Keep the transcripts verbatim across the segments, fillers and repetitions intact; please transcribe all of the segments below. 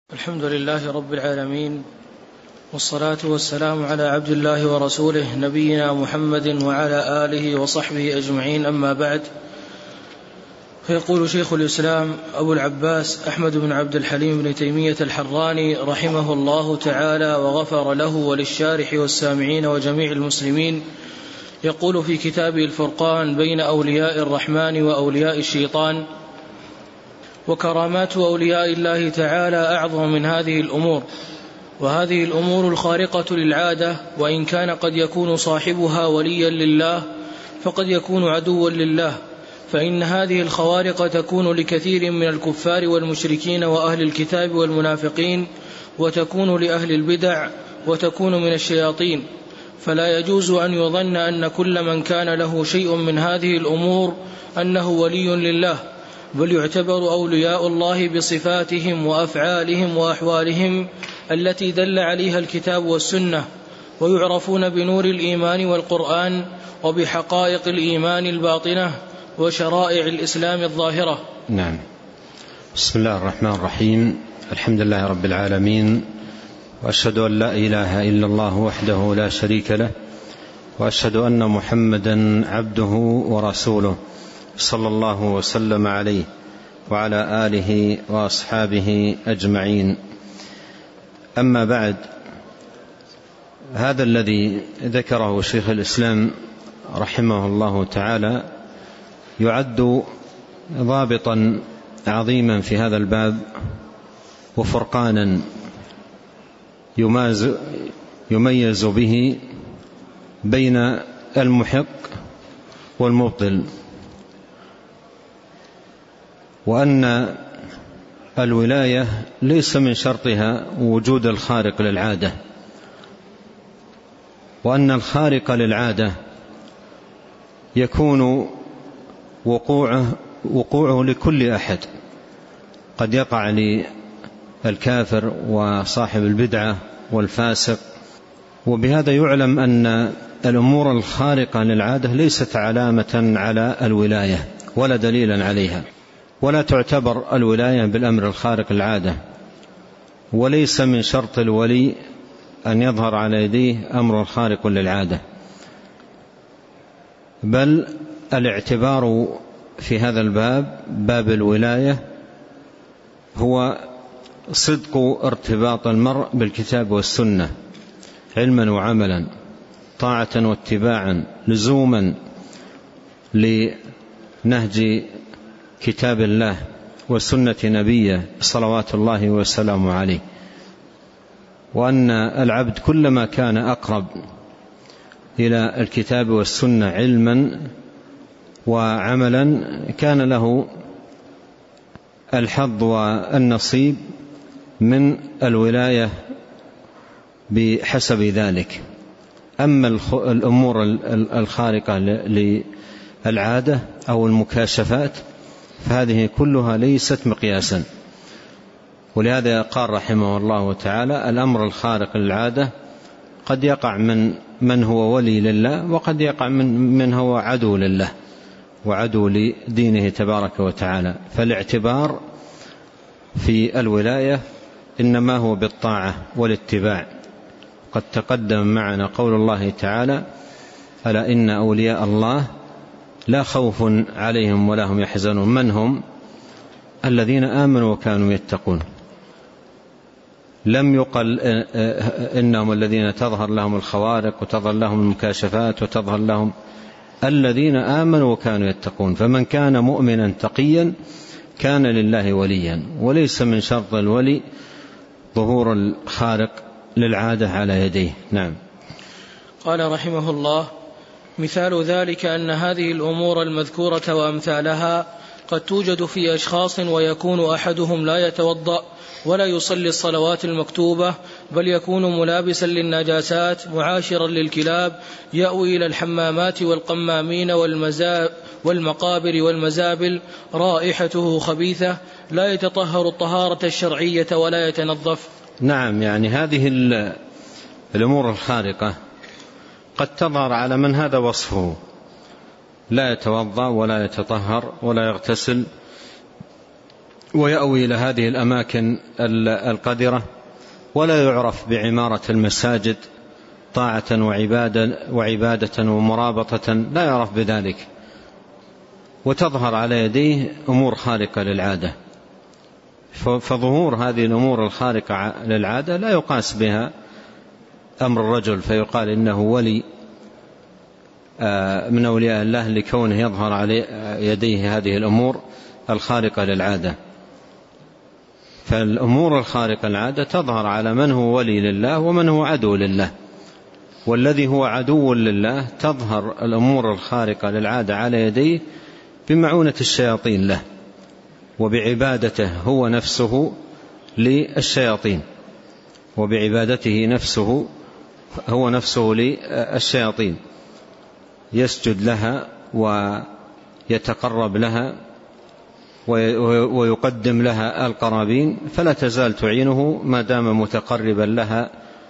الحمد لله رب العالمين، والصلاة والسلام على عبد الله ورسوله نبينا محمد وعلى آله وصحبه أجمعين، أما بعد. فيقول شيخ الإسلام أبو العباس أحمد بن عبد الحليم بن تيمية الحراني رحمه الله تعالى وغفر له وللشارح والسامعين وجميع المسلمين، يقول في كتابه الفرقان بين أولياء الرحمن وأولياء الشيطان: وكرامات أولياء الله تعالى أعظم من هذه الأمور، وهذه الأمور الخارقة للعادة، وإن كان قد يكون صاحبها وليا لله فقد يكون عدوا لله، فإن هذه الخوارق تكون لكثير من الكفار والمشركين وأهل الكتاب والمنافقين، وتكون لأهل البدع، وتكون من الشياطين. فلا يجوز أن يظن أن كل من كان له شيء من هذه الأمور أنه ولي لله، بل يعتبر أولياء الله بصفاتهم وأفعالهم وأحوالهم التي دل عليها الكتاب والسنة، ويعرفون بنور الإيمان والقرآن، وبحقائق الإيمان الباطنة، وشرائع الإسلام الظاهرة. نعم. بسم الله الرحمن الرحيم. الحمد لله رب العالمين، وأشهد أن لا إله إلا الله وحده لا شريك له، وأشهد أن محمدا عبده ورسوله صلى الله وسلم عليه وعلى آله وأصحابه أجمعين. أما بعد، هذا الذي ذكره شيخ الإسلام رحمه الله تعالى يعد ضابطا عظيما في هذا الباب، وفرقانا يميز به بين المحق والمبطل، وأن الولاية ليس من شرطها وجود الخارق للعادة، وأن الخارق للعادة يكون وقوعه, وقوعه لكل أحد، قد يقع للكافر وصاحب البدعة والفاسق. وبهذا يعلم أن الأمور الخارقة للعادة ليست علامة على الولاية ولا دليلا عليها، ولا تعتبر الولاية بالأمر الخارق للعادة، وليس من شرط الولي أن يظهر على يديه أمر خارق للعادة، بل الاعتبار في هذا الباب، باب الولاية، هو صدق ارتباط المرء بالكتاب والسنة علما وعملا، طاعة واتباعا، لزوما لنهج كتاب الله وسنة نبيه صلوات الله وسلامه عليه. وأن العبد كلما كان أقرب إلى الكتاب والسنة علما وعملا كان له الحظ والنصيب من الولاية بحسب ذلك. أما الأمور الخارقة للعادة أو المكاشفات فهذه كلها ليست مقياسا، ولهذا قال رحمه الله تعالى: الأمر الخارق للعادة قد يقع من من هو ولي لله، وقد يقع من من هو عدو لله وعدو لدينه تبارك وتعالى. فالاعتبار في الولاية إنما هو بالطاعة والاتباع. قد تقدم معنا قول الله تعالى: ألا إن أولياء الله لا خوف عليهم ولا هم يحزنون. من هم؟ الذين آمنوا وكانوا يتقون. لم يقل إنهم الذين تظهر لهم الخوارق وتظهر لهم المكاشفات وتظهر لهم، الذين آمنوا وكانوا يتقون. فمن كان مؤمنا تقيا كان لله وليا، وليس من شرط الولي ظهور الخارق للعادة على يديه. نعم. قال رحمه الله: مثال ذلك أن هذه الأمور المذكورة وأمثالها قد توجد في أشخاص، ويكون أحدهم لا يتوضأ ولا يصلي الصلوات المكتوبة، بل يكون ملابسا للنجاسات، معاشرا للكلاب، يأوي إلى الحمامات والقمامين والمقابر والمزابل، رائحته خبيثة، لا يتطهر الطهارة الشرعية ولا يتنظف. نعم، يعني هذه الأمور الخارقة قد تظهر على من هذا وصفه، لا يتوضأ ولا يتطهر ولا يغتسل ويأوي إلى هذه الأماكن القذرة، ولا يعرف بعمارة المساجد طاعة وعبادة, وعبادة ومرابطة، لا يعرف بذلك، وتظهر على يديه أمور خارقة للعادة. فظهور هذه الأمور الخارقة للعادة لا يقاس بها أمر الرجل فيقال إنه ولي من أولياء الله لكونه يظهر على يديه هذه الأمور الخارقة للعادة. فالأمور الخارقة للعادة تظهر على من هو ولي لله ومن هو عدو لله. والذي هو عدو لله تظهر الأمور الخارقة للعادة على يديه بمعونة الشياطين له، وبعبادته هو نفسه للشياطين، وبعبادته نفسه هو نفسه للشياطين، يسجد لها ويتقرب لها ويقدم لها القرابين، فلا تزال تعينه ما دام متقربا لها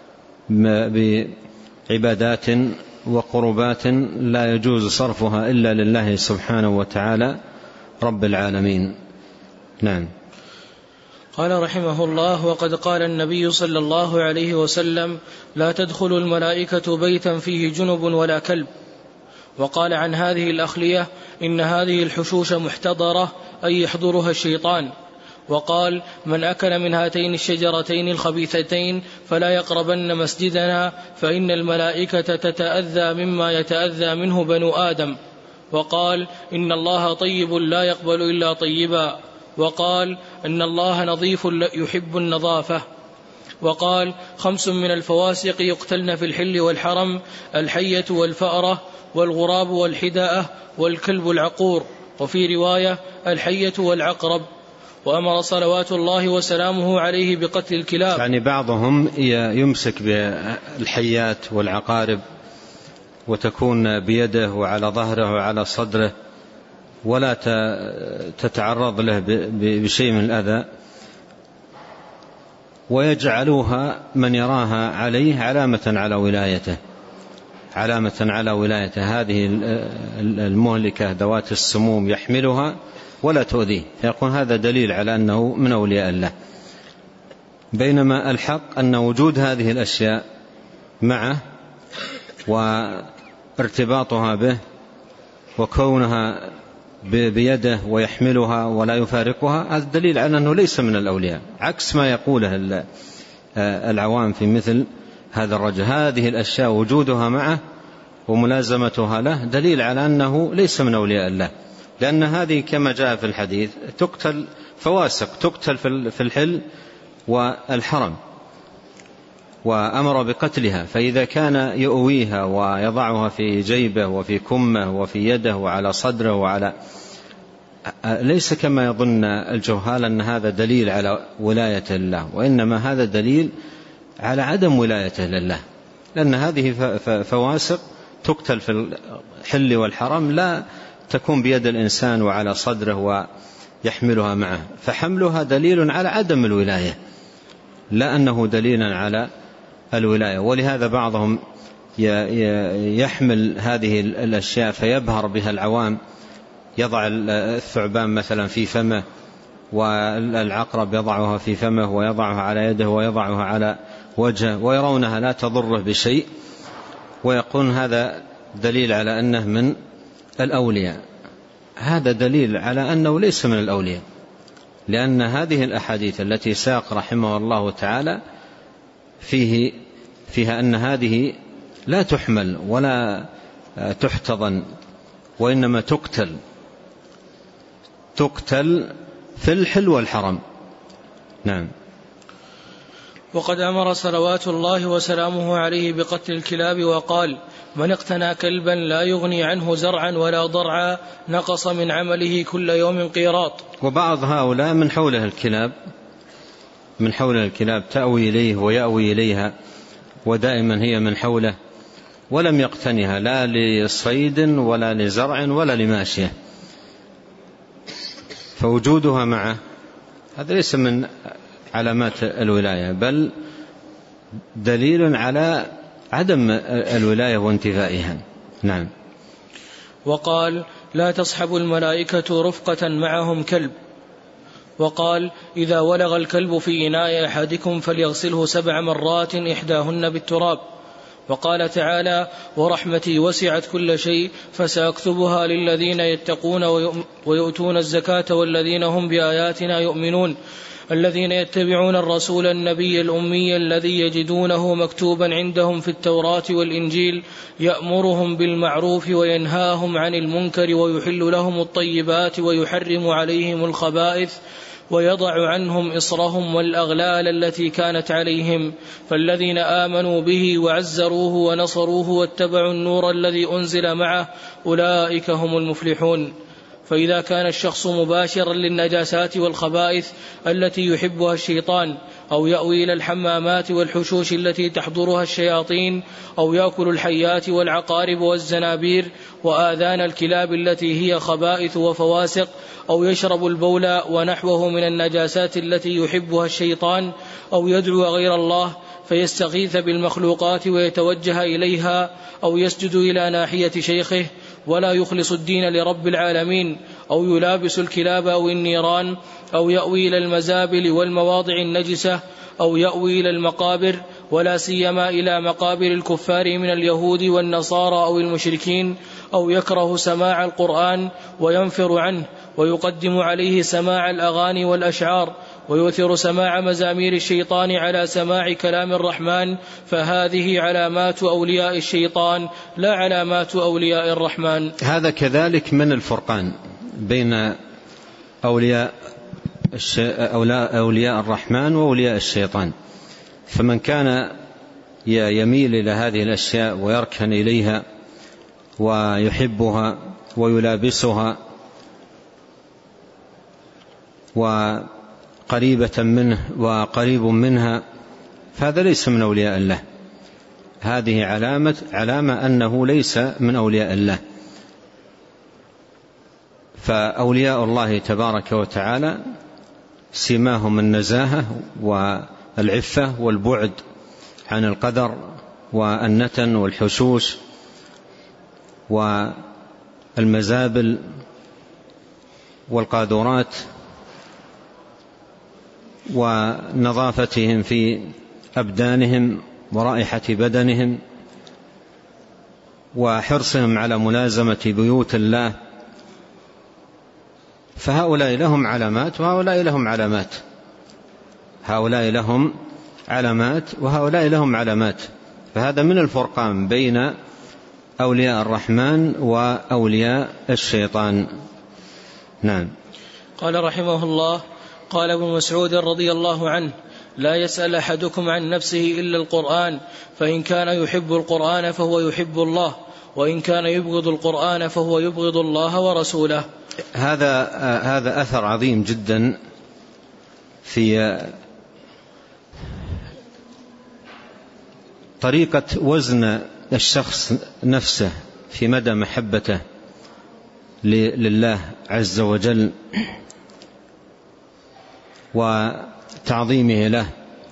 بعبادات وقربات لا يجوز صرفها إلا لله سبحانه وتعالى رب العالمين. نعم. قال رحمه الله: وقد قال النبي صلى الله عليه وسلم: لا تدخل الملائكة بيتا فيه جنب ولا كلب. وقال عن هذه الأخلية: إن هذه الحشوش محتضرة، أي يحضرها الشيطان. وقال: من أكل من هاتين الشجرتين الخبيثتين فلا يقربن مسجدنا، فإن الملائكة تتأذى مما يتأذى منه بنو آدم. وقال: إن الله طيب لا يقبل إلا طيبا. وقال: إن الله نظيف يحب النظافة. وقال: خمس من الفواسق يقتلن في الحل والحرم: الحية والفأرة والغراب والحداءة والكلب العقور. وفي رواية: الحية والعقرب. وأمر صلوات الله وسلامه عليه بقتل الكلاب. يعني بعضهم يمسك بالحيات والعقارب وتكون بيده وعلى ظهره وعلى صدره ولا تتعرض له بشيء من الأذى، ويجعلوها من يراها عليه علامة على ولايته، علامة على ولايته. هذه المهلكة ذوات السموم يحملها ولا تؤذيه، فيقول هذا دليل على أنه من أولياء الله. بينما الحق أن وجود هذه الأشياء معه وارتباطها به وكونها بيده ويحملها ولا يفارقها، هذا دليل على أنه ليس من الأولياء، عكس ما يقوله العوام في مثل هذا الرجل. هذه الأشياء وجودها معه وملازمتها له دليل على أنه ليس من أولياء الله، لأن هذه كما جاء في الحديث تقتل فواسق، تقتل في الحل والحرم، وأمر بقتلها. فإذا كان يؤويها ويضعها في جيبه وفي كمه وفي يده وعلى صدره وعلى، ليس كما يظن الجهال أن هذا دليل على ولاية الله، وإنما هذا دليل على عدم ولايته لله، لأن هذه فواسق تقتل في الحل والحرم لا تكون بيد الإنسان وعلى صدره ويحملها معه، فحملها دليل على عدم الولاية لا أنه دليل على الولاية. ولهذا بعضهم يحمل هذه الأشياء فيبهر بها العوام، يضع الثعبان مثلا في فمه والعقرب يضعها في فمه ويضعها على يده ويضعها على وجهه ويرونها لا تضره بشيء، ويقول هذا دليل على أنه من الأولياء. هذا دليل على أنه ليس من الأولياء، لأن هذه الأحاديث التي ساق رحمه الله تعالى فيه فيها أن هذه لا تحمل ولا تحتضن، وإنما تقتل تقتل في الحل والحرم. نعم. وقد أمر صلوات الله وسلامه عليه بقتل الكلاب، وقال: من اقتنى كلبا لا يغني عنه زرعا ولا ضرعا نقص من عمله كل يوم قيراط. وبعض هؤلاء من حوله الكلاب من حوله الكلاب تأوي إليه ويأوي إليها، ودائما هي من حوله، ولم يقتنها لا لصيد ولا لزرع ولا لماشية، فوجودها معه هذا ليس من علامات الولاية، بل دليل على عدم الولاية وانتفائها. نعم. وقال: لا تصحب الملائكة رفقة معهم كلب. وقال: إذا ولغ الكلب في إناء أحدكم فليغسله سبع مرات إحداهن بالتراب. وقال تعالى: ورحمتي وسعت كل شيء فسأكتبها للذين يتقون ويؤتون الزكاة والذين هم بآياتنا يؤمنون الذين يتبعون الرسول النبي الأمي الذي يجدونه مكتوبا عندهم في التوراة والإنجيل يأمرهم بالمعروف وينهاهم عن المنكر ويحل لهم الطيبات ويحرم عليهم الخبائث ويضع عنهم إصرهم والأغلال التي كانت عليهم. فالذين آمنوا به وعزروه ونصروه واتبعوا النور الذي أنزل معه أولئك هم المفلحون. فإذا كان الشخص مباشرا للنجاسات والخبائث التي يحبها الشيطان، أو يأوي إلى الحمامات والحشوش التي تحضرها الشياطين، أو يأكل الحيات والعقارب والزنابير وآذان الكلاب التي هي خبائث وفواسق، أو يشرب البول ونحوه من النجاسات التي يحبها الشيطان، أو يدعو غير الله فيستغيث بالمخلوقات ويتوجه إليها، أو يسجد إلى ناحية شيخه ولا يخلص الدين لرب العالمين، أو يلابس الكلاب أو النيران، أو يأوي إلى المزابل والمواضع النجسة، أو يأوي إلى المقابر ولا سيما إلى مقابر الكفار من اليهود والنصارى أو المشركين، أو يكره سماع القرآن وينفر عنه ويقدم عليه سماع الأغاني والأشعار ويؤثر سماع مزامير الشيطان على سماع كلام الرحمن، فهذه علامات أولياء الشيطان لا علامات أولياء الرحمن. هذا كذلك من الفرقان بين أولياء, أولياء الرحمن وأولياء الشيطان. فمن كان يميل إلى هذه الأشياء ويركن إليها ويحبها ويلابسها وقريبة منه وقريب منها، فهذا ليس من أولياء الله. هذه علامة, علامة أنه ليس من أولياء الله. فأولياء الله تبارك وتعالى سماهم النزاهة والعفة والبعد عن القدر والنتن والحشوش والمزابل والقاذورات، ونظافتهم في أبدانهم ورائحة بدنهم، وحرصهم على ملازمة بيوت الله. فهؤلاء لهم علامات وهؤلاء لهم علامات، هؤلاء لهم علامات وهؤلاء لهم علامات. فهذا من الفرقان بين أولياء الرحمن وأولياء الشيطان. نعم. قال رحمه الله: قال ابن مسعود رضي الله عنه: لا يسأل أحدكم عن نفسه إلا القرآن، فإن كان يحب القرآن فهو يحب الله، وإن كان يبغض القرآن فهو يبغض الله ورسوله. هذا هذا أثر عظيم جدا في طريقة وزن الشخص نفسه في مدى محبته لله عز وجل وتعظيمه له.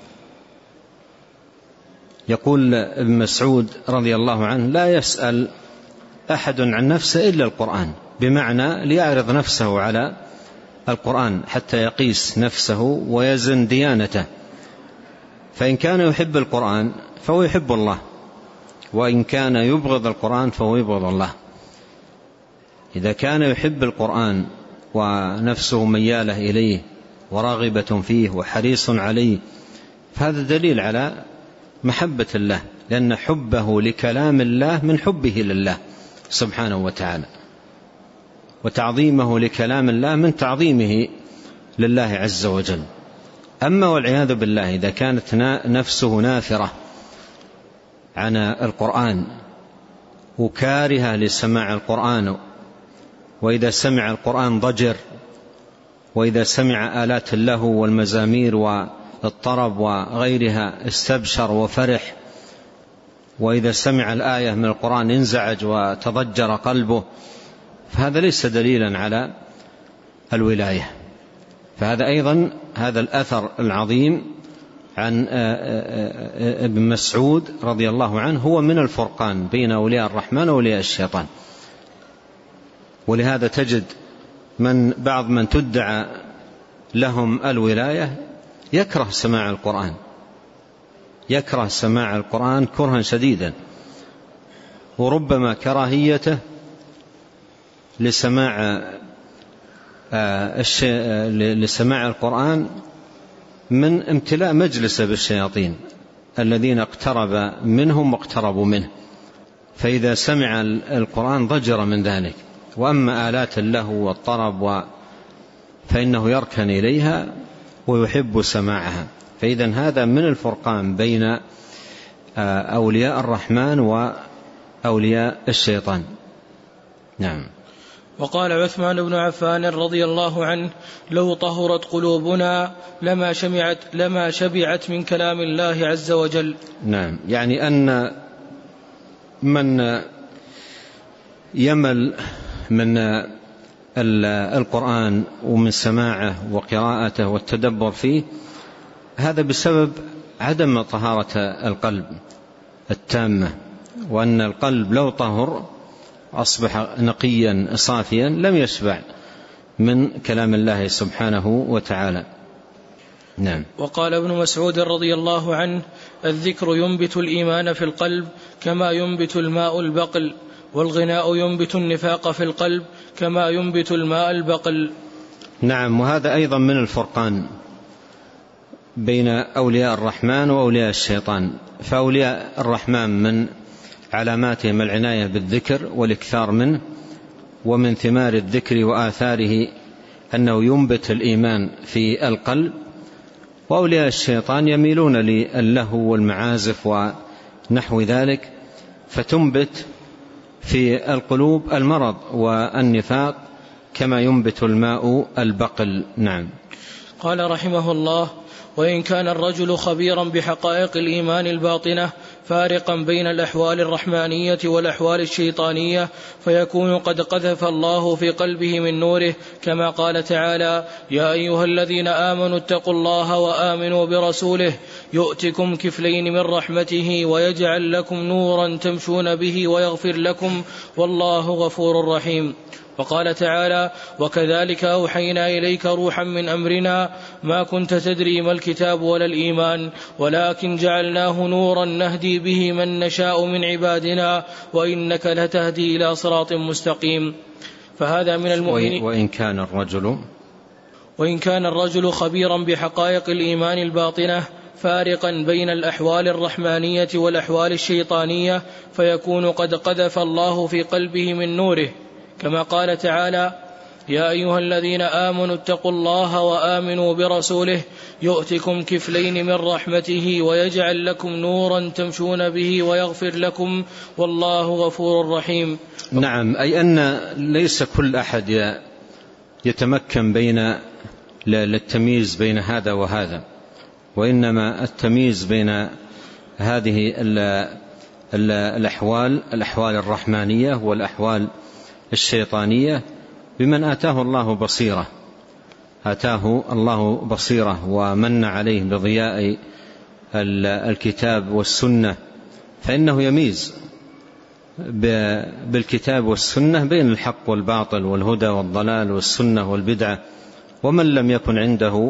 يقول ابن مسعود رضي الله عنه: لا يسأل أحد عن نفسه إلا القرآن، بمعنى ليعرض نفسه على القرآن حتى يقيس نفسه ويزن ديانته. فإن كان يحب القرآن فهو يحب الله، وإن كان يبغض القرآن فهو يبغض الله. إذا كان يحب القرآن ونفسه ميالة إليه وراغبة فيه وحريص عليه، فهذا دليل على محبة الله، لأن حبه لكلام الله من حبه لله سبحانه وتعالى، وتعظيمه لكلام الله من تعظيمه لله عز وجل. أما والعياذ بالله إذا كانت نفسه نافرة عن القرآن وكارهة لسماع القرآن، وإذا سمع القرآن ضجر، وإذا سمع آلات اللهو والمزامير والطرب وغيرها استبشر وفرح، وإذا سمع الآية من القرآن انزعج وتضجر قلبه، فهذا ليس دليلا على الولاية. فهذا أيضا هذا الأثر العظيم عن ابن مسعود رضي الله عنه هو من الفرقان بين أولياء الرحمن وأولياء الشيطان. ولهذا تجد من بعض من تدعى لهم الولاية يكره سماع القرآن، يكره سماع القرآن كرها شديدا، وربما كراهيته لسماع لسماع القرآن من امتلاء مجلسه بالشياطين الذين اقترب منهم واقتربوا منه، فإذا سمع القرآن ضجر من ذلك. وأما آلات اللهو والطرب فإنه يركن إليها ويحب سماعها. فإذا هذا من الفرقان بين أولياء الرحمن وأولياء الشيطان. نعم. وقال عثمان بن عفان رضي الله عنه: لو طهرت قلوبنا لما شمعت لما شبعت من كلام الله عز وجل. نعم، يعني أن من يمل من القرآن ومن سماعه وقراءته والتدبر فيه، هذا بسبب عدم طهارة القلب التامة، وأن القلب لو طهر أصبح نقيا صافيا لم يشبع من كلام الله سبحانه وتعالى. نعم. وقال ابن مسعود رضي الله عنه: الذكر ينبت الإيمان في القلب كما ينبت الماء البقل، والغناء ينبت النفاق في القلب كما ينبت الماء البقل. نعم، وهذا أيضا من الفرقان بين أولياء الرحمن وأولياء الشيطان. فأولياء الرحمن من علاماتهم العناية بالذكر والإكثار منه، ومن ثمار الذكر وآثاره أنه ينبت الإيمان في القلب. وأولياء الشيطان يميلون للهو والمعازف ونحو ذلك، فتنبت في القلوب المرض والنفاق كما ينبت الماء البقل. نعم. قال رحمه الله: وإن كان الرجل خبيرا بحقائق الإيمان الباطنة فارقا بين الأحوال الرحمانية والأحوال الشيطانية، فيكون قد قذف الله في قلبه من نوره، كما قال تعالى: يا أيها الذين آمنوا اتقوا الله وآمنوا برسوله يؤتكم كفلين من رحمته ويجعل لكم نورا تمشون به ويغفر لكم والله غفور رحيم. وقال تعالى: وكذلك أوحينا إليك روحا من أمرنا ما كنت تدري ما الكتاب ولا الإيمان ولكن جعلناه نورا نهدي به من نشاء من عبادنا وإنك لتهدي إلى صراط مستقيم. فهذا من المؤمنين. وإن كان الرجل وإن كان الرجل خبيرا بحقائق الإيمان الباطنة فارقا بين الأحوال الرحمانية والأحوال الشيطانية، فيكون قد قذف الله في قلبه من نوره، كما قال تعالى: يا أيها الذين آمنوا اتقوا الله وآمنوا برسوله يؤتكم كفلين من رحمته ويجعل لكم نورا تمشون به ويغفر لكم والله غفور رحيم. نعم، أي أن ليس كل أحد يتمكن بين للتمييز بين هذا وهذا، وإنما التمييز بين هذه الأحوال الأحوال الرحمانية والأحوال الشيطانية بمن آتاه الله بصيرة آتاه الله بصيرة ومن عليه بضياء الكتاب والسنة، فإنه يميز بالكتاب والسنة بين الحق والباطل والهدى والضلال والسنة والبدعة. ومن لم يكن عنده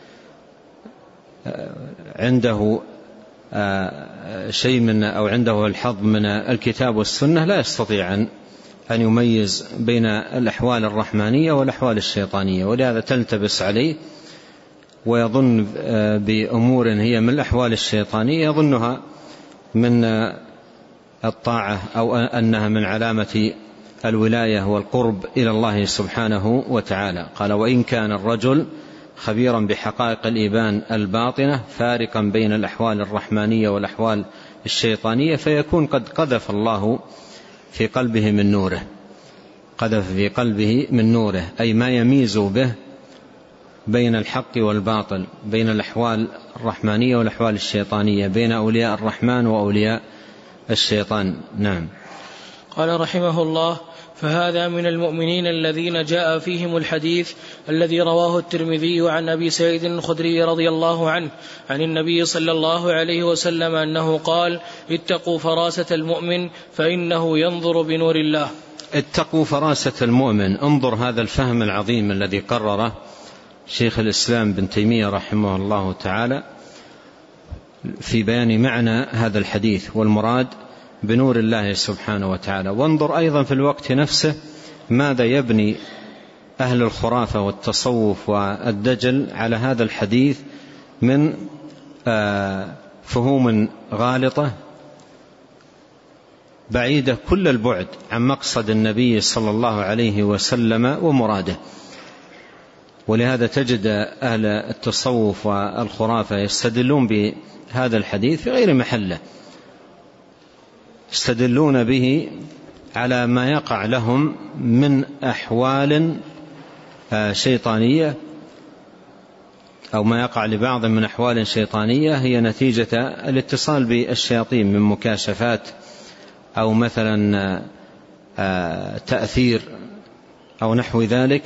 عنده شيء من أو عنده الحظ من الكتاب والسنة لا يستطيع أن أن يميز بين الأحوال الرحمانية والأحوال الشيطانية، ولهذا تلتبس عليه ويظن بأمور هي من الأحوال الشيطانية يظنها من الطاعة أو أنها من علامة الولاية والقرب إلى الله سبحانه وتعالى. قال: وإن كان الرجل خبيرا بحقائق الإيمان الباطنة فارقا بين الأحوال الرحمانية والأحوال الشيطانية، فيكون قد قذف الله في قلبه من نوره قذف في قلبه من نوره أي ما يميز به بين الحق والباطل، بين الأحوال الرحمانية والأحوال الشيطانية، بين أولياء الرحمن وأولياء الشيطان. نعم. قال رحمه الله: فهذا من المؤمنين الذين جاء فيهم الحديث الذي رواه الترمذي عن أبي سعيد الخدري رضي الله عنه عن النبي صلى الله عليه وسلم أنه قال: اتقوا فراسة المؤمن فإنه ينظر بنور الله. اتقوا فراسة المؤمن، انظر هذا الفهم العظيم الذي قرره شيخ الإسلام بن تيمية رحمه الله تعالى في بيان معنى هذا الحديث والمراد بنور الله سبحانه وتعالى. وانظر أيضا في الوقت نفسه ماذا يبني أهل الخرافة والتصوف والدجل على هذا الحديث من فهوم غالطة بعيدة كل البعد عن مقصد النبي صلى الله عليه وسلم ومراده. ولهذا تجد أهل التصوف والخرافة يستدلون بهذا الحديث في غير محله، يستدلون به على ما يقع لهم من أحوال شيطانية أو ما يقع لبعض من أحوال شيطانية هي نتيجة الاتصال بالشياطين من مكاشفات أو مثلا تأثير أو نحو ذلك.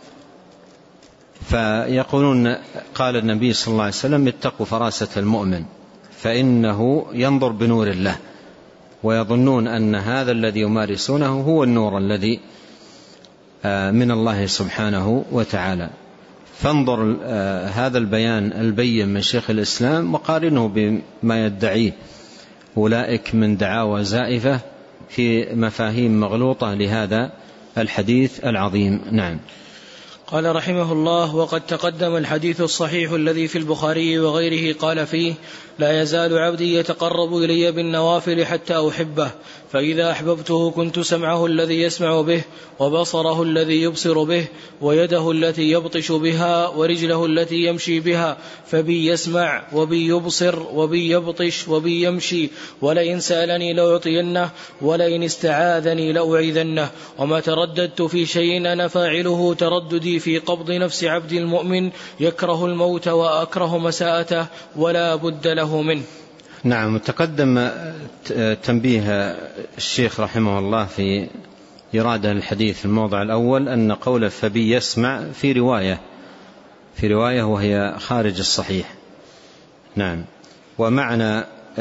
فيقولون قال النبي صلى الله عليه وسلم اتقوا فراسة المؤمن فإنه ينظر بنور الله، ويظنون أن هذا الذي يمارسونه هو النور الذي من الله سبحانه وتعالى. فانظر هذا البيان البين من شيخ الإسلام وقارنه بما يدعيه أولئك من دعاوى زائفة في مفاهيم مغلوطة لهذا الحديث العظيم. نعم. قال رحمه الله: وقد تقدم الحديث الصحيح الذي في البخاري وغيره قال فيه: لا يزال عبدي يتقرب إلي بالنوافل حتى أحبه، فإذا أحببته كنت سمعه الذي يسمع به، وبصره الذي يبصر به، ويده التي يبطش بها، ورجله التي يمشي بها، فبي يسمع وبي يبصر وبي يبطش وبي يمشي، ولئن سألني لأعطينه، ولئن استعاذني لأعيذنه، وما ترددت في شيء أنا فاعله ترددي في قبض نفس عبد المؤمن يكره الموت وأكره مساءته ولا بد له منه. نعم. تقدم تنبيه الشيخ رحمه الله في إرادة الحديث في الموضع الأول أن قول فبي يسمع في رواية في رواية وهي خارج الصحيح. نعم. ومعنى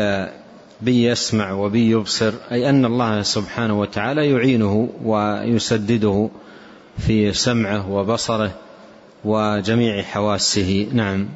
بي يسمع وبي يبصر أي أن الله سبحانه وتعالى يعينه ويسدده في سمعه وبصره وجميع حواسه. نعم.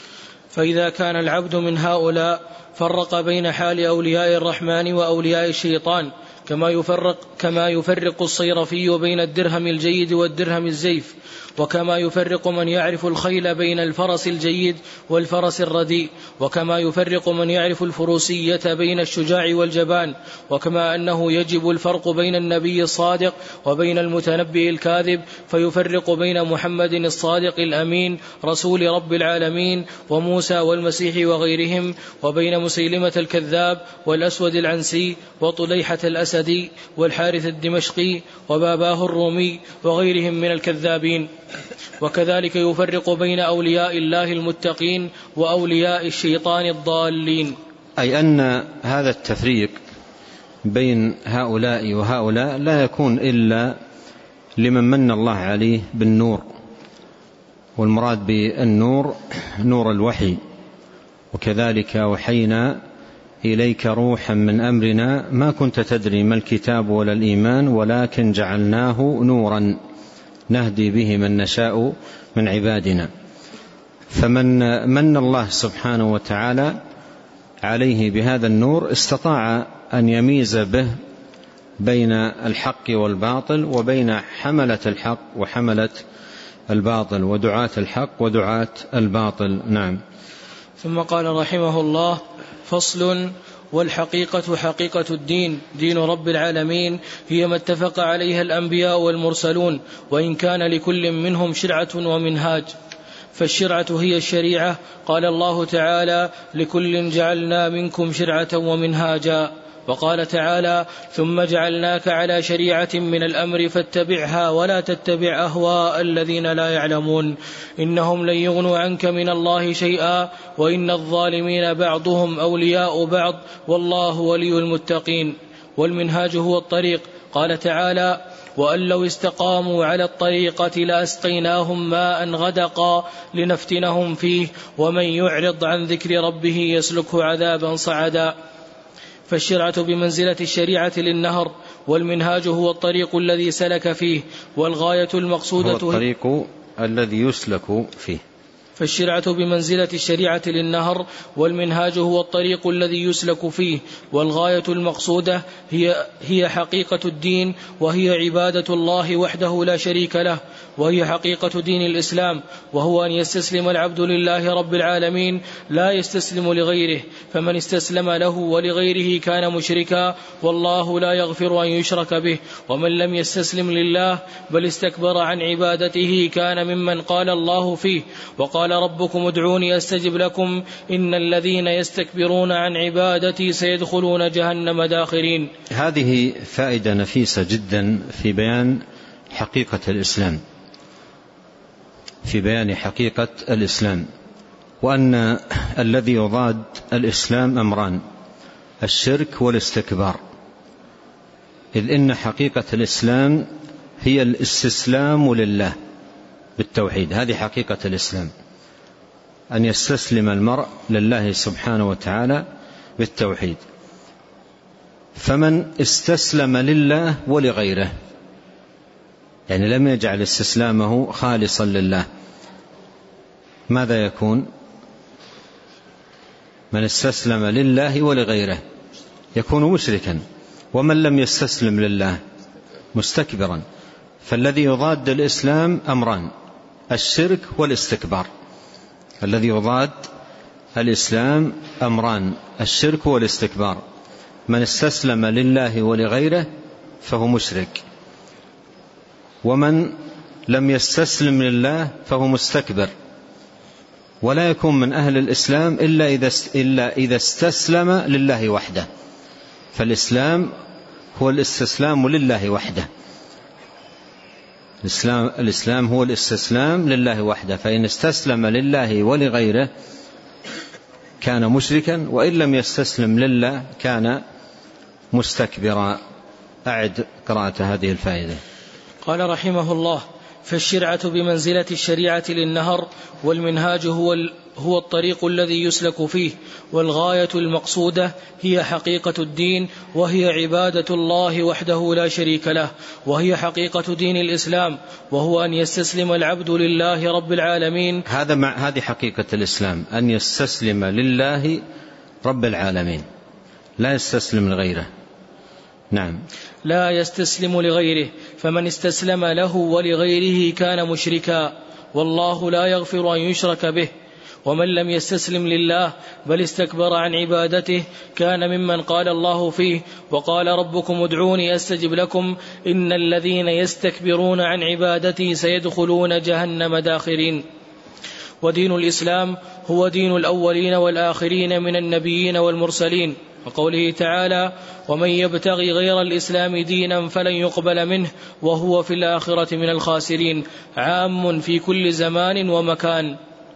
فإذا كان العبد من هؤلاء فرق بين حال أولياء الرحمن وأولياء الشيطان، كما يفرق, كما يفرق الصيرفي بين الدرهم الجيد والدرهم الزيف، وكما يفرق من يعرف الخيل بين الفرس الجيد والفرس الرديء، وكما يفرق من يعرف الفروسية بين الشجاع والجبان، وكما أنه يجب الفرق بين النبي الصادق وبين المتنبي الكاذب، فيفرق بين محمد الصادق الأمين رسول رب العالمين وموسى والمسيح وغيرهم، وبين مسيلمة الكذاب والأسود العنسي وطليحة الأسدي والحارث الدمشقي وباباه الرومي وغيرهم من الكذابين. وكذلك يفرق بين أولياء الله المتقين وأولياء الشيطان الضالين. أي أن هذا التفريق بين هؤلاء وهؤلاء لا يكون إلا لمن من الله عليه بالنور، والمراد بالنور نور الوحي. وكذلك وحينا إليك روحا من أمرنا ما كنت تدري ما الكتاب ولا الإيمان ولكن جعلناه نورا نهدي به من نشاء من عبادنا. فمن من الله سبحانه وتعالى عليه بهذا النور استطاع أن يميز به بين الحق والباطل وبين حملة الحق وحملة الباطل ودعاة الحق ودعاة الباطل. نعم. ثم قال رحمه الله: فصل: والحقيقة حقيقة الدين دين رب العالمين هي ما اتفق عليها الأنبياء والمرسلون، وإن كان لكل منهم شرعة ومنهاج. فالشرعة هي الشريعة، قال الله تعالى: لكل جعلنا منكم شرعة ومنهاجا. وقال تعالى: ثم جعلناك على شريعة من الأمر فاتبعها ولا تتبع أهواء الذين لا يعلمون إنهم لن يغنوا عنك من الله شيئا وإن الظالمين بعضهم أولياء بعض والله ولي المتقين. والمنهاج هو الطريق، قال تعالى: وأن لو استقاموا على الطريقة لأسقيناهم ماء غدقا لنفتنهم فيه ومن يعرض عن ذكر ربه يسلكه عذابا صعدا. فالشرعة بمنزلة الشريعة للنهر، والمنهاج هو الطريق الذي سلك فيه، والغاية المقصودة هو الطريق الذي يسلك فيه. فالشرعة بمنزلة الشريعة للنهر، والمنهاج هو الطريق الذي يسلك فيه، والغاية المقصودة هي, هي حقيقة الدين، وهي عبادة الله وحده لا شريك له، وهي حقيقة دين الإسلام، وهو أن يستسلم العبد لله رب العالمين لا يستسلم لغيره، فمن استسلم له ولغيره كان مشركا، والله لا يغفر أن يشرك به. ومن لم يستسلم لله بل استكبر عن عبادته كان ممن قال الله فيه: وقال ربكم ادعوني أستجب لكم إن الذين يستكبرون عن عبادتي سيدخلون جهنم داخرين. هذه فائدة نفيسة جدا في بيان حقيقة الإسلام، في بيان حقيقة الإسلام، وأن الذي يضاد الإسلام أمران: الشرك والاستكبار. إذ إن حقيقة الإسلام هي الاستسلام لله بالتوحيد، هذه حقيقة الإسلام، أن يستسلم المرء لله سبحانه وتعالى بالتوحيد. فمن استسلم لله ولغيره، يعني لم يجعل استسلامه خالصا لله، ماذا يكون؟ من استسلم لله ولغيره يكون مشركا. ومن لم يستسلم لله مستكبرا. فالذي يضاد الإسلام أمران: الشرك والاستكبار. الذي يضاد الإسلام أمران: الشرك والاستكبار. من استسلم لله ولغيره فهو مشرك، ومن لم يستسلم لله فهو مستكبر. ولا يكون من أهل الإسلام إلا إذا إلا إذا استسلم لله وحده. فالإسلام هو الاستسلام لله وحده. الإسلام, الإسلام هو الاستسلام لله وحده، فإن استسلم لله ولغيره كان مشركا، وإن لم يستسلم لله كان مستكبرا. أعد قراءة هذه الفائدة. قال رحمه الله: فالشرعة بمنزلة الشريعة للنهر، والمنهاج هو هو الطريق الذي يسلك فيه، والغاية المقصودة هي حقيقة الدين، وهي عبادة الله وحده لا شريك له، وهي حقيقة دين الإسلام، وهو أن يستسلم العبد لله رب العالمين. هذا مع هذه حقيقة الإسلام، أن يستسلم لله رب العالمين، لا يستسلم لغيره. نعم. لا يستسلم لغيره، فمن استسلم له ولغيره كان مشركا، والله لا يغفر أن يشرك به. ومن لم يستسلم لله بل استكبر عن عبادته كان ممن قال الله فيه: وقال ربكم ادعوني أستجب لكم إن الذين يستكبرون عن عبادتي سيدخلون جهنم داخرين. ودين الإسلام هو دين الأولين والآخرين من النبيين والمرسلين، وقوله تعالى: ومن يبتغي غير الإسلام دينا فلن يقبل منه وهو في الآخرة من الخاسرين، عام في كل زمان ومكان.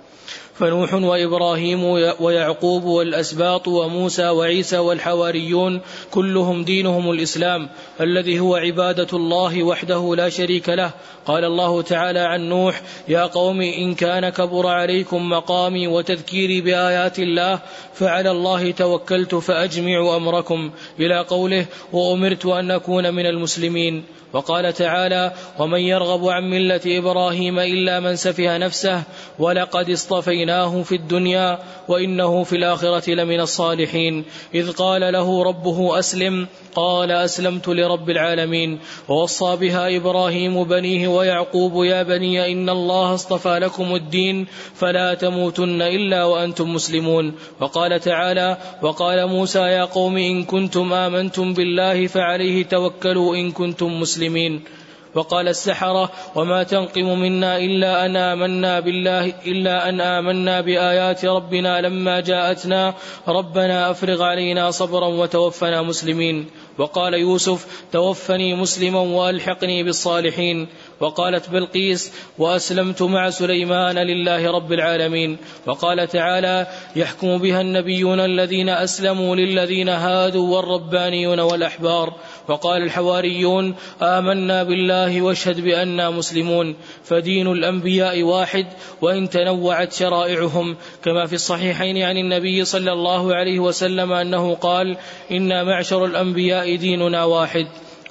فنوح وإبراهيم ويعقوب والأسباط وموسى وعيسى والحواريون كلهم دينهم الإسلام الذي هو عبادة الله وحده لا شريك له. قال الله تعالى عن نوح: يا قوم إن كان كبر عليكم مقامي وتذكيري بآيات الله فعلى الله توكلت فأجمعوا أمركم، إلى قوله: وأمرت أن أكون من المسلمين. وقال تعالى: ومن يرغب عن ملة إبراهيم إلا من سفه نفسه ولقد اصطفيناه في الدنيا وإنه في الآخرة لمن الصالحين. إذ قال له ربه أسلم قال أسلمت لرب العالمين. ووصى بها إبراهيم بنيه ويعقوب: يا بني إن الله اصطفى لكم الدين فلا تموتن إلا وأنتم مسلمون. وقال تعالى: وقال موسى: يا قوم إن كنتم آمنتم بالله فعليه توكلوا إن كنتم مسلمين. وقال السحرة: وما تنقم منا إلا أن آمنا بالله إلا أن آمنا بآيات ربنا لما جاءتنا ربنا أفرغ علينا صبرا وتوفنا مسلمين. وقال يوسف: توفني مسلما وألحقني بالصالحين. وقالت بلقيس: وأسلمت مع سليمان لله رب العالمين. وقال تعالى: يحكم بها النبيون الذين أسلموا للذين هادوا والربانيون والأحبار. وقال الحواريون: آمنا بالله واشهد بأننا مسلمون. فدين الأنبياء واحد وإن تنوعت شرائعهم، كما في الصحيحين عن النبي صلى الله عليه وسلم أنه قال: إنا معشر الأنبياء ديننا واحد.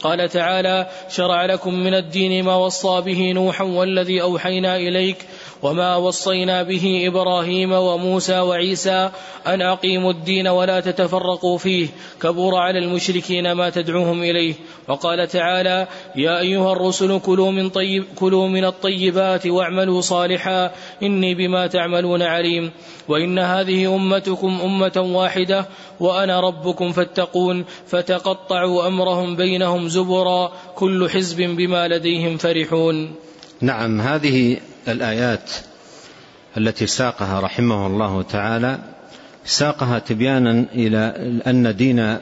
قال تعالى: شرع لكم من الدين ما وصى به نوحا والذي أوحينا إليك وما وصينا به إبراهيم وموسى وعيسى أن أقيموا الدين ولا تتفرقوا فيه كبر على المشركين ما تدعوهم إليه. وقال تعالى: يا أيها الرسل كلوا من, طيب كلوا من الطيبات واعملوا صالحا إني بما تعملون عليم. وإن هذه أمتكم أمة واحدة وأنا ربكم فاتقون فتقطعوا أمرهم بينهم زبرا كل حزب بما لديهم فرحون. نعم، هذه الآيات التي ساقها رحمه الله تعالى ساقها تبيانا إلى أن دين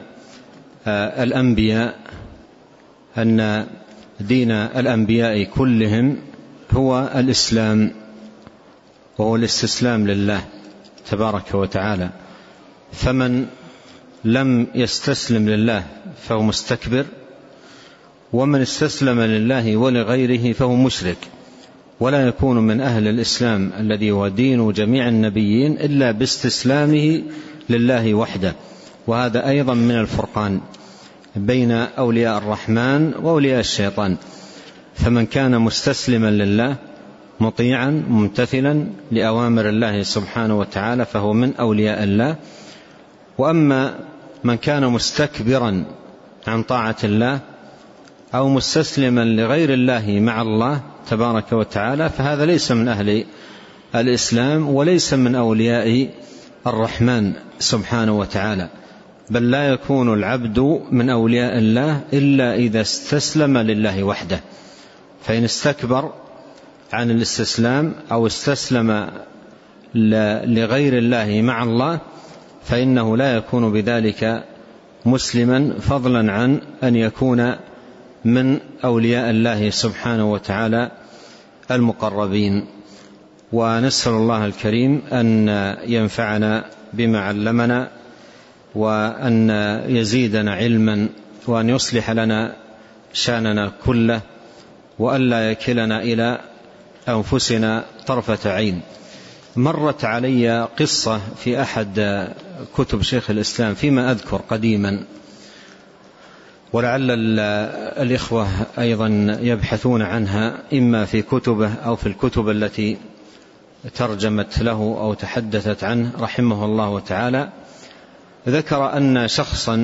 الأنبياء أن دين الأنبياء كلهم هو الإسلام، وهو الاستسلام لله تبارك وتعالى. فمن لم يستسلم لله فهو مستكبر، ومن استسلم لله ولغيره فهو مشرك، ولا يكون من أهل الإسلام الذي هو دين جميع النبيين إلا باستسلامه لله وحده. وهذا أيضا من الفرقان بين أولياء الرحمن وأولياء الشيطان. فمن كان مستسلما لله مطيعا ممتثلا لأوامر الله سبحانه وتعالى فهو من أولياء الله. وأما من كان مستكبرا عن طاعة الله أو مستسلما لغير الله مع الله تبارك وتعالى فهذا ليس من أهل الإسلام وليس من أولياء الرحمن سبحانه وتعالى. بل لا يكون العبد من أولياء الله إلا إذا استسلم لله وحده. فإن استكبر عن الاستسلام أو استسلم لغير الله مع الله فإنه لا يكون بذلك مسلما، فضلا عن أن يكون من أولياء الله سبحانه وتعالى المقربين. ونسأل الله الكريم أن ينفعنا بما علمنا، وأن يزيدنا علما، وأن يصلح لنا شأننا كله، وأن لا يكلنا إلى أنفسنا طرفة عين. مرت علي قصة في أحد كتب شيخ الإسلام فيما أذكر قديما، ولعل الإخوة أيضا يبحثون عنها إما في كتبه أو في الكتب التي ترجمت له أو تحدثت عنه رحمه الله تعالى. ذكر أن شخصا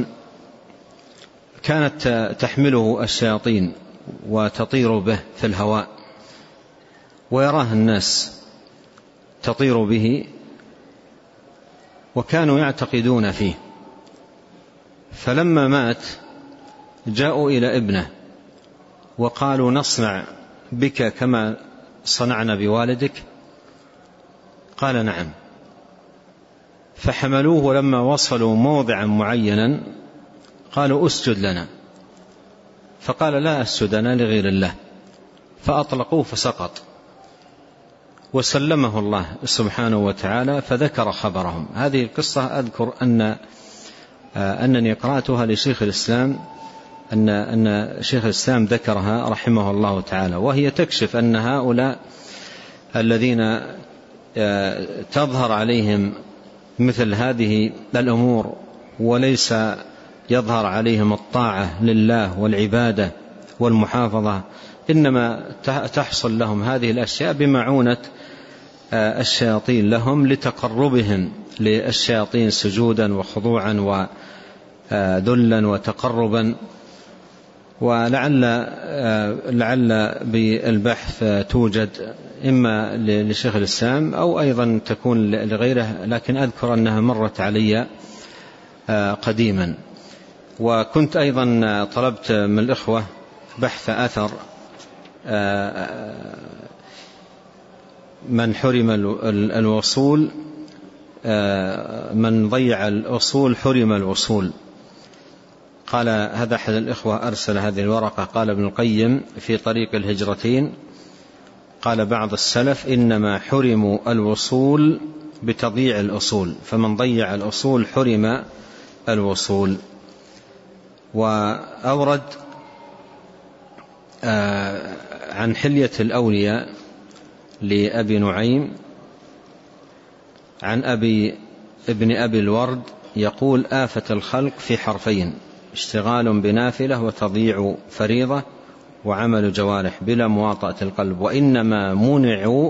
كانت تحمله الشياطين وتطير به في الهواء، ويراه الناس تطير به، وكانوا يعتقدون فيه. فلما مات جاءوا إلى ابنه وقالوا: نصنع بك كما صنعنا بوالدك؟ قال: نعم. فحملوه، ولما وصلوا موضعا معينا قالوا: أسجد لنا. فقال: لا أسجد أنا لغير الله. فأطلقوه فسقط، وسلمه الله سبحانه وتعالى. فذكر خبرهم. هذه القصة أذكر أن أنني قرأتها لشيخ الإسلام، أن أن شيخ الإسلام ذكرها رحمه الله تعالى، وهي تكشف أن هؤلاء الذين تظهر عليهم مثل هذه الأمور وليس يظهر عليهم الطاعة لله والعبادة والمحافظة، إنما تحصل لهم هذه الأشياء بمعونة الشياطين لهم لتقربهم للشياطين سجودا وخضوعا وذلا وتقربا. ولعل لعل بالبحث توجد إما لشيخ الإسلام أو أيضا تكون لغيره، لكن أذكر أنها مرت علي قديما. وكنت أيضا طلبت من الإخوة بحث أثر من حرم الوصول، من ضيع الأصول حرم الوصول. قال هذا أحد الإخوة أرسل هذه الورقة، قال ابن القيم في طريق الهجرتين قال بعض السلف: إنما حرموا الوصول بتضييع الأصول، فمن ضيع الأصول حرم الوصول. وأورد عن حلية الأولياء لأبي نعيم عن أبي ابن أبي الورد يقول: آفة الخلق في حرفين: اشتغال بنافلة وتضييع فريضة وعمل جوارح بلا مواطأة القلب، وإنما منعوا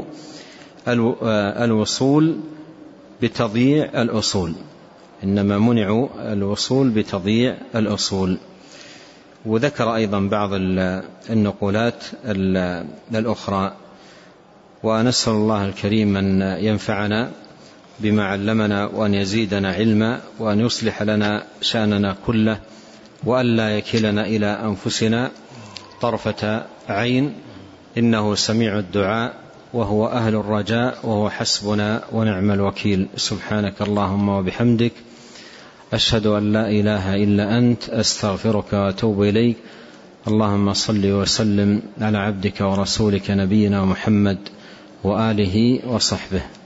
الوصول بتضييع الأصول إنما منعوا الوصول بتضييع الأصول. وذكر أيضا بعض النقولات الأخرى. ونسأل الله الكريم أن ينفعنا بما علمنا وأن يزيدنا علما وأن يصلح لنا شأننا كله وأن لا يكلنا إلى أنفسنا طرفة عين، إنه سميع الدعاء وهو أهل الرجاء وهو حسبنا ونعم الوكيل. سبحانك اللهم وبحمدك، أشهد أن لا إله إلا أنت، أستغفرك وأتوب إليك. اللهم صل وسلم على عبدك ورسولك نبينا محمد وآله وصحبه.